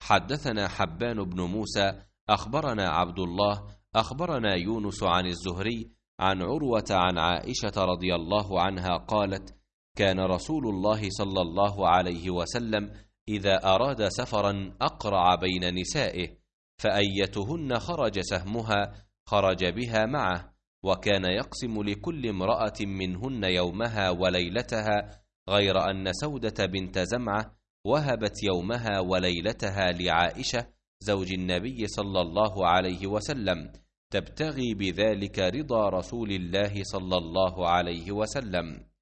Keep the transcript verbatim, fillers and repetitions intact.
حدثنا حبان بن موسى أخبرنا عبد الله أخبرنا يونس عن الزهري عن عروة عن عائشة رضي الله عنها قالت: كان رسول الله صلى الله عليه وسلم إذا أراد سفرا أقرع بين نسائه، فأيتهن خرج سهمها خرج بها معه، وكان يقسم لكل امرأة منهن يومها وليلتها، غير أن سودة بنت زمعة وهبت يومها وليلتها لعائشة زوج النبي صلى الله عليه وسلم، تبتغي بذلك رضا رسول الله صلى الله عليه وسلم.